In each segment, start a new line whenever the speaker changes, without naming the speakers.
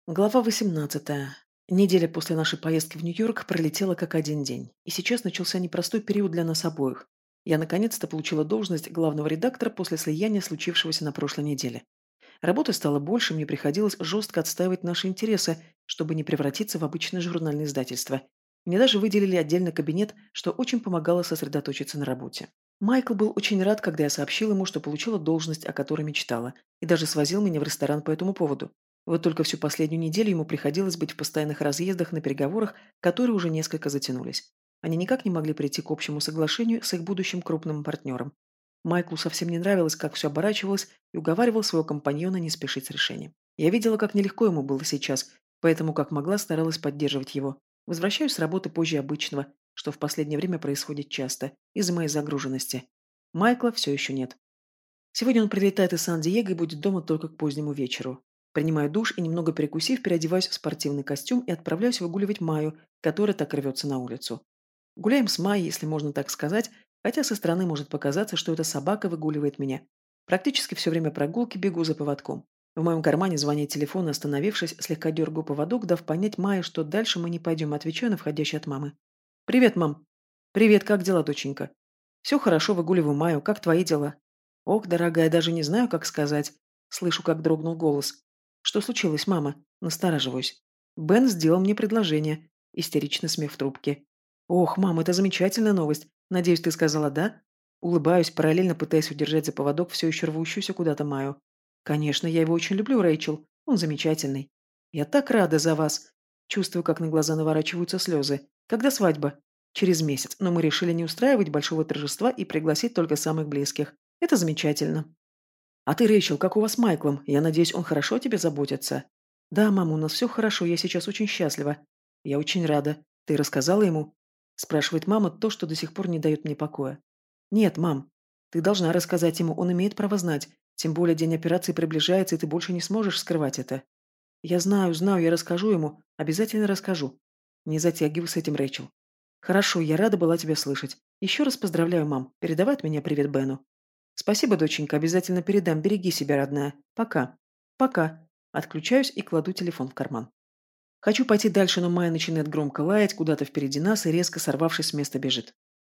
Глава 18. Неделя после нашей поездки в Нью-Йорк пролетела как один день. И сейчас начался непростой период для нас обоих. Я наконец-то получила должность главного редактора после слияния, случившегося на прошлой неделе. Работы стало больше, мне приходилось жестко отстаивать наши интересы, чтобы не превратиться в обычное журнальное издательство. Мне даже выделили отдельный кабинет, что очень помогало сосредоточиться на работе. Майкл был очень рад, когда я сообщила ему, что получила должность, о которой мечтала, и даже свозил меня в ресторан по этому поводу. Вот только всю последнюю неделю ему приходилось быть в постоянных разъездах на переговорах, которые уже несколько затянулись. Они никак не могли прийти к общему соглашению с их будущим крупным партнером. Майклу совсем не нравилось, как все оборачивалось, и уговаривал своего компаньона не спешить с решением. Я видела, как нелегко ему было сейчас, поэтому как могла старалась поддерживать его. Возвращаюсь с работы позже обычного, что в последнее время происходит часто, из-за моей загруженности. Майкла все еще нет. Сегодня он прилетает из Сан-Диего и будет дома только к позднему вечеру. Принимаю душ и, немного перекусив, переодеваюсь в спортивный костюм и отправляюсь выгуливать Майю, которая так рвется на улицу. Гуляем с Майей, если можно так сказать, хотя со стороны может показаться, что эта собака выгуливает меня. Практически все время прогулки бегу за поводком. В моем кармане звонит телефон, и, остановившись, слегка дергаю поводок, дав понять Майе, что дальше мы не пойдем, отвечаю на входящий от мамы. «Привет, мам!» «Привет, как дела, доченька?» «Все хорошо, выгуливаю Майю, как твои дела?» «Ох, дорогая, даже не знаю, как сказать». Слышу, как дрогнул голос. «Что случилось, мама?» Настораживаюсь. «Бен сделал мне предложение». Истеричный смех в трубке. «Ох, мам, это замечательная новость. Надеюсь, ты сказала «да»?» Улыбаюсь, параллельно пытаясь удержать за поводок все еще рвущуюся куда-то Маю. «Конечно, я его очень люблю, Рэйчел. Он замечательный. Я так рада за вас». Чувствую, как на глаза наворачиваются слезы. «Когда свадьба?» «Через месяц, но мы решили не устраивать большого торжества и пригласить только самых близких. Это замечательно». «А ты, Рэйчел, как у вас с Майклом? Я надеюсь, он хорошо о тебе заботится?» «Да, мама, у нас все хорошо, я сейчас очень счастлива». «Я очень рада. Ты рассказала ему?» Спрашивает мама то, что до сих пор не дает мне покоя. «Нет, мам. Ты должна рассказать ему, он имеет право знать. Тем более день операции приближается, и ты больше не сможешь скрывать это». «Я знаю, знаю, я расскажу ему. Обязательно расскажу». «Не затягивай с этим, Рэйчел». «Хорошо, я рада была тебя слышать. Еще раз поздравляю, мам. Передавай от меня привет Бену». «Спасибо, доченька, обязательно передам. Береги себя, родная. Пока». «Пока». Отключаюсь и кладу телефон в карман. Хочу пойти дальше, но Майя начинает громко лаять куда-то впереди нас и, резко сорвавшись с места, бежит.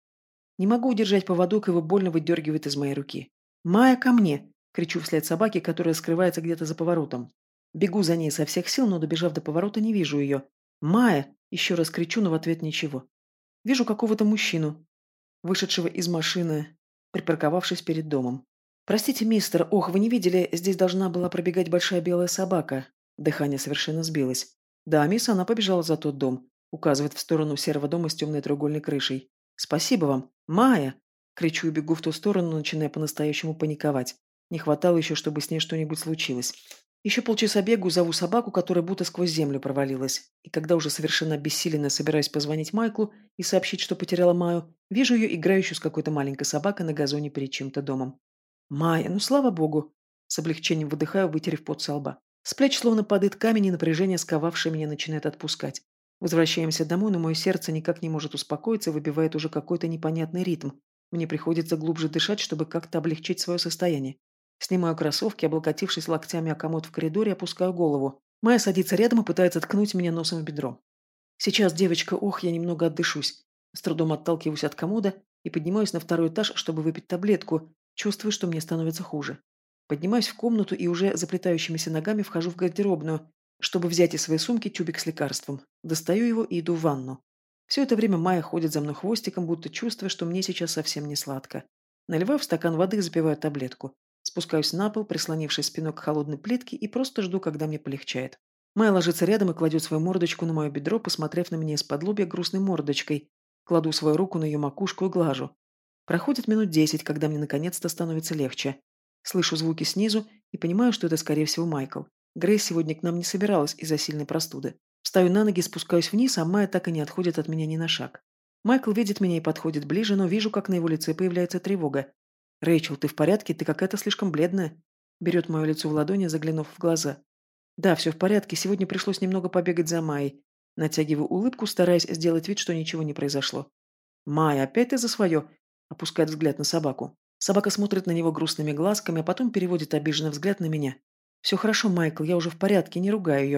Не могу удержать поводок, его больно выдергивает из моей руки. «Майя, ко мне!» – кричу вслед собаке, которая скрывается где-то за поворотом. Бегу за ней со всех сил, но, добежав до поворота, не вижу ее. «Майя!» – еще раз кричу, но в ответ ничего. Вижу какого-то мужчину, вышедшего из машины, припарковавшись перед домом. «Простите, мистер, ох, вы не видели, здесь должна была пробегать большая белая собака». Дыхание совершенно сбилось. «Да, мисс, она побежала за тот дом», указывает в сторону серого дома с темной треугольной крышей. «Спасибо вам. Майя!» Кричу и бегу в ту сторону, начиная по-настоящему паниковать. Не хватало еще, чтобы с ней что-нибудь случилось. Еще полчаса бегу, зову собаку, которая будто сквозь землю провалилась. И когда уже совершенно обессиленно собираюсь позвонить Майклу и сообщить, что потеряла Майю, вижу ее играющую с какой-то маленькой собакой на газоне перед чьим-то домом. «Майя, ну слава богу!» С облегчением выдыхаю, вытерев пот со лба. С плеч словно падает камень, и напряжение, сковавшее меня, начинает отпускать. Возвращаемся домой, но мое сердце никак не может успокоиться и выбивает уже какой-то непонятный ритм. Мне приходится глубже дышать, чтобы как-то облегчить свое состояние. Снимаю кроссовки, облокотившись локтями о комод в коридоре, опускаю голову. Майя садится рядом и пытается ткнуть меня носом в бедро. «Сейчас, девочка, ох, я немного отдышусь». С трудом отталкиваюсь от комода и поднимаюсь на второй этаж, чтобы выпить таблетку. Чувствую, что мне становится хуже. Поднимаюсь в комнату и уже заплетающимися ногами вхожу в гардеробную, чтобы взять из своей сумки тюбик с лекарством. Достаю его и иду в ванну. Все это время Майя ходит за мной хвостиком, будто чувствуя, что мне сейчас совсем не сладко. Наливаю в стакан воды и запиваю таблетку. Спускаюсь на пол, прислонившись спиной к холодной плитке, и просто жду, когда мне полегчает. Майя ложится рядом и кладет свою мордочку на мое бедро, посмотрев на меня из-под лобья грустной мордочкой. Кладу свою руку на ее макушку и глажу. Проходит минут 10, когда мне наконец-то становится легче. Слышу звуки снизу и понимаю, что это, скорее всего, Майкл. Грейс сегодня к нам не собиралась из-за сильной простуды. Встаю на ноги, спускаюсь вниз, а Майя так и не отходит от меня ни на шаг. Майкл видит меня и подходит ближе, но вижу, как на его лице появляется тревога. «Рэйчел, ты в порядке? Ты какая-то слишком бледная». Берет мое лицо в ладони, заглянув в глаза. «Да, все в порядке. Сегодня пришлось немного побегать за Майей». Натягиваю улыбку, стараясь сделать вид, что ничего не произошло. «Майя, опять ты за свое?» Опускает взгляд на собаку. Собака смотрит на него грустными глазками, а потом переводит обиженный взгляд на меня. «Все хорошо, Майкл, я уже в порядке, не ругаю ее».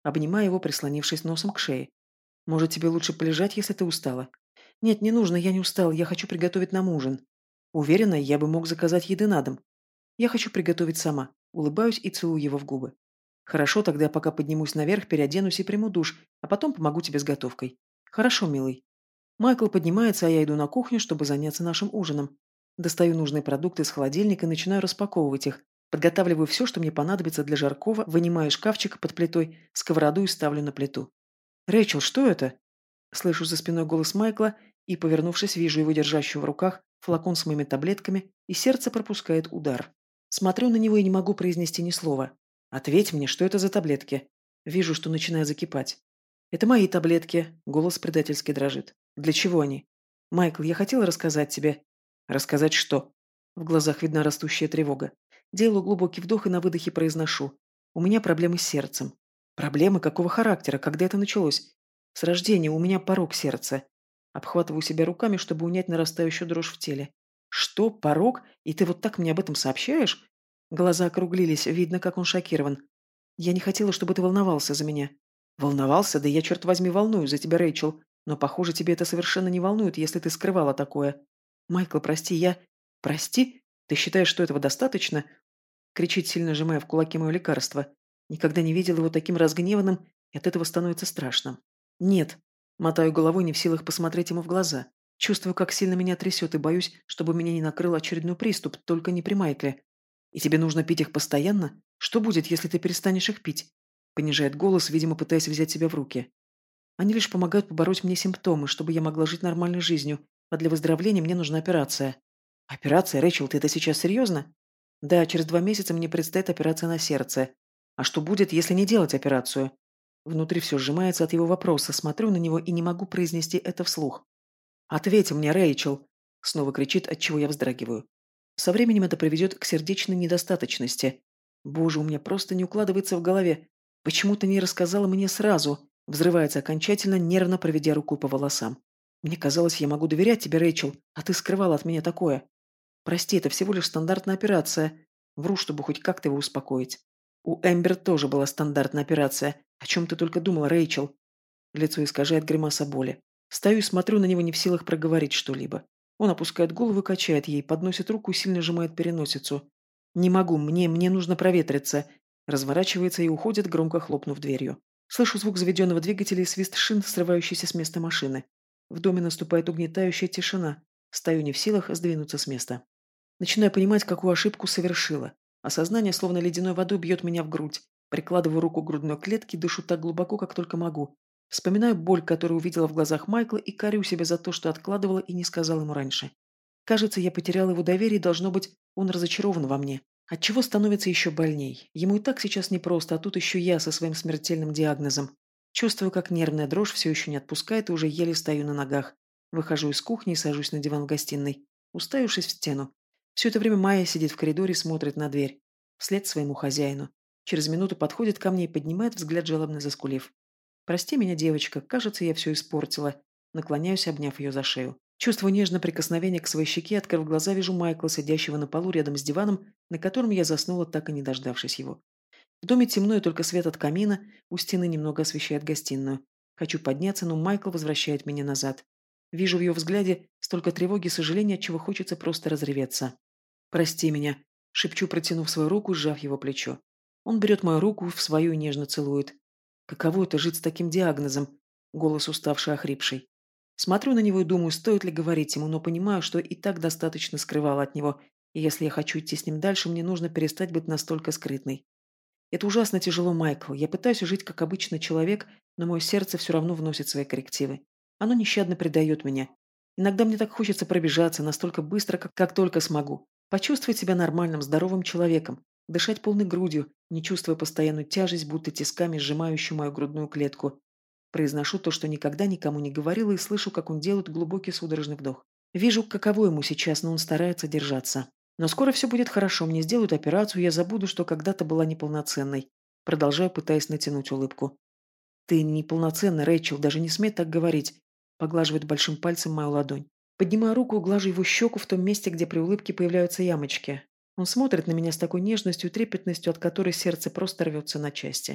обнимая его, прислонившись носом к шее. «Может, тебе лучше полежать, если ты устала?» «Нет, не нужно, я не устал, я хочу приготовить нам ужин». Уверена, я бы мог заказать еды на дом. Я хочу приготовить сама. Улыбаюсь и целую его в губы. Хорошо, тогда я пока поднимусь наверх, переоденусь и приму душ, а потом помогу тебе с готовкой. Хорошо, милый. Майкл поднимается, а я иду на кухню, чтобы заняться нашим ужином. Достаю нужные продукты из холодильника и начинаю распаковывать их. Подготавливаю все, что мне понадобится для жаркого, вынимаю из шкафчика под плитой, сковороду и ставлю на плиту. «Рэйчел, что это?» Слышу за спиной голос Майкла и, повернувшись, вижу его держащего в руках флакон с моими таблетками, и сердце пропускает удар. Смотрю на него и не могу произнести ни слова. «Ответь мне, что это за таблетки?» Вижу, что начинает закипать. «Это мои таблетки», — голос предательски дрожит. «Для чего они?» «Майкл, я хотела рассказать тебе». «Рассказать что?» В глазах видна растущая тревога. Делаю глубокий вдох и на выдохе произношу. «У меня проблемы с сердцем». «Проблемы какого характера? Когда это началось?» «С рождения у меня порок сердца». Обхватываю себя руками, чтобы унять нарастающую дрожь в теле. «Что? Порок? И ты вот так мне об этом сообщаешь?» Глаза округлились, видно, как он шокирован. «Я не хотела, чтобы ты волновался за меня». «Волновался? Да я, черт возьми, волнуюсь за тебя, Рэйчел. Но, похоже, тебе это совершенно не волнует, если ты скрывала такое». «Майкл, прости, я...» «Прости? Ты считаешь, что этого достаточно?» Кричит, сильно сжимая в кулаке мое лекарство. Никогда не видел его таким разгневанным, и от этого становится страшно. «Нет». Мотаю головой, не в силах посмотреть ему в глаза. Чувствую, как сильно меня трясет, и боюсь, чтобы меня не накрыл очередной приступ, только не при Майкле. «И тебе нужно пить их постоянно? Что будет, если ты перестанешь их пить?» Понижает голос, видимо, пытаясь взять себя в руки. «Они лишь помогают побороть мне симптомы, чтобы я могла жить нормальной жизнью, а для выздоровления мне нужна операция». «Операция? Рэйчел, ты это сейчас серьезно?» «Да, через 2 месяца мне предстоит операция на сердце. А что будет, если не делать операцию?» Внутри все сжимается от его вопроса, смотрю на него и не могу произнести это вслух. «Ответь мне, Рэйчел!» Снова кричит, отчего я вздрагиваю. Со временем это приведет к сердечной недостаточности. Боже, у меня просто не укладывается в голове. Почему ты не рассказала мне сразу? Взрывается окончательно, нервно проведя рукой по волосам. Мне казалось, я могу доверять тебе, Рэйчел, а ты скрывала от меня такое. Прости, это всего лишь стандартная операция. Вру, чтобы хоть как-то его успокоить. У Эмбер тоже была стандартная операция. О чем ты только думала, Рэйчел? Лицо искажает гримаса боли. Стою и смотрю на него, не в силах проговорить что-либо. Он опускает голову и качает ей, подносит руку и сильно сжимает переносицу. «Не могу, мне нужно проветриться». Разворачивается и уходит, громко хлопнув дверью. Слышу звук заведенного двигателя и свист шин, срывающийся с места машины. В доме наступает угнетающая тишина. Стою не в силах сдвинуться с места. Начинаю понимать, какую ошибку совершила. Осознание, словно ледяной водой, бьет меня в грудь. Прикладываю руку к грудной клетке, дышу так глубоко, как только могу. Вспоминаю боль, которую увидела в глазах Майкла, и корю себя за то, что откладывала и не сказала ему раньше. Кажется, я потеряла его доверие, и, должно быть, он разочарован во мне. Отчего становится еще больней. Ему и так сейчас непросто, а тут еще я со своим смертельным диагнозом. Чувствую, как нервная дрожь все еще не отпускает, и уже еле стою на ногах. Выхожу из кухни и сажусь на диван в гостиной, уставившись в стену. Все это время Майя сидит в коридоре и смотрит на дверь. Вслед своему хозяину. Через минуту подходит ко мне и поднимает взгляд, жалобно заскулив. «Прости меня, девочка, кажется, я все испортила». Наклоняюсь, обняв ее за шею. Чувствую нежное прикосновение к своей щеке, открыв глаза, вижу Майкла, сидящего на полу рядом с диваном, на котором я заснула, так и не дождавшись его. В доме темно, и только свет от камина у стены немного освещает гостиную. Хочу подняться, но Майкл возвращает меня назад. Вижу в ее взгляде столько тревоги и сожаления, от чего хочется просто разреветься. «Прости меня», — шепчу, протянув свою руку, сжав его плечо. Он берет мою руку в свою и нежно целует. Каково это жить с таким диагнозом? Голос уставший, охрипший. Смотрю на него и думаю, стоит ли говорить ему, но понимаю, что и так достаточно скрывала от него, и если я хочу идти с ним дальше, мне нужно перестать быть настолько скрытной. Это ужасно тяжело, Майкл. Я пытаюсь жить как обычный человек, но мое сердце все равно вносит свои коррективы. Оно нещадно предает меня. Иногда мне так хочется пробежаться настолько быстро, как только смогу. Почувствовать себя нормальным, здоровым человеком. Дышать полной грудью, не чувствуя постоянную тяжесть, будто тисками сжимающую мою грудную клетку. Произношу то, что никогда никому не говорила, и слышу, как он делает глубокий судорожный вдох. Вижу, каково ему сейчас, но он старается держаться. Но скоро все будет хорошо, мне сделают операцию, я забуду, что когда-то была неполноценной. Продолжаю, пытаясь натянуть улыбку. «Ты неполноценный, Рэйчел, даже не смей так говорить», поглаживает большим пальцем мою ладонь. Поднимаю руку и глажу его щеку в том месте, где при улыбке появляются ямочки. Он смотрит на меня с такой нежностью и трепетностью, от которой сердце просто рвется на части.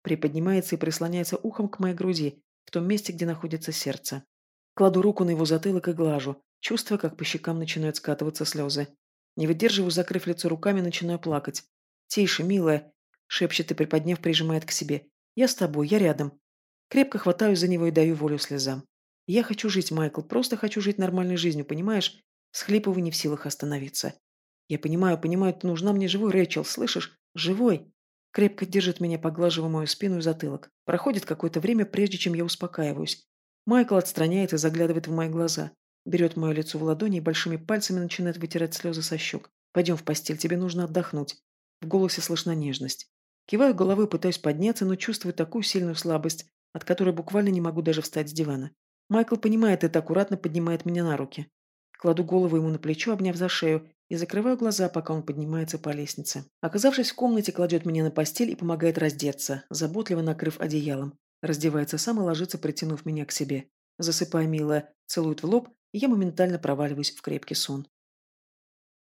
Приподнимается и прислоняется ухом к моей груди, в том месте, где находится сердце. Кладу руку на его затылок и глажу, чувствуя, как по щекам начинают скатываться слезы. Не выдерживаю, закрыв лицо руками, начинаю плакать. «Тише, милая», — шепчет и, приподняв, прижимает к себе. «Я с тобой, я рядом». Крепко хватаю за него и даю волю слезам. «Я хочу жить, Майкл, просто хочу жить нормальной жизнью, понимаешь?» Схлипываю, не в силах остановиться. «Я понимаю, понимаю, ты нужна мне живой, Рэйчел, слышишь? Живой!» Крепко держит меня, поглаживая мою спину и затылок. Проходит какое-то время, прежде чем я успокаиваюсь. Майкл отстраняется и заглядывает в мои глаза. Берет мое лицо в ладони и большими пальцами начинает вытирать слезы со щек. «Пойдем в постель, тебе нужно отдохнуть». В голосе слышна нежность. Киваю головой, пытаюсь подняться, но чувствую такую сильную слабость, от которой буквально не могу даже встать с дивана. Майкл понимает это, аккуратно поднимает меня на руки. Кладу голову ему на плечо, обняв за шею, и закрываю глаза, пока он поднимается по лестнице. Оказавшись в комнате, кладет меня на постель и помогает раздеться, заботливо накрыв одеялом. Раздевается сам и ложится, притянув меня к себе. Засыпая, милая, целует в лоб, и я моментально проваливаюсь в крепкий сон.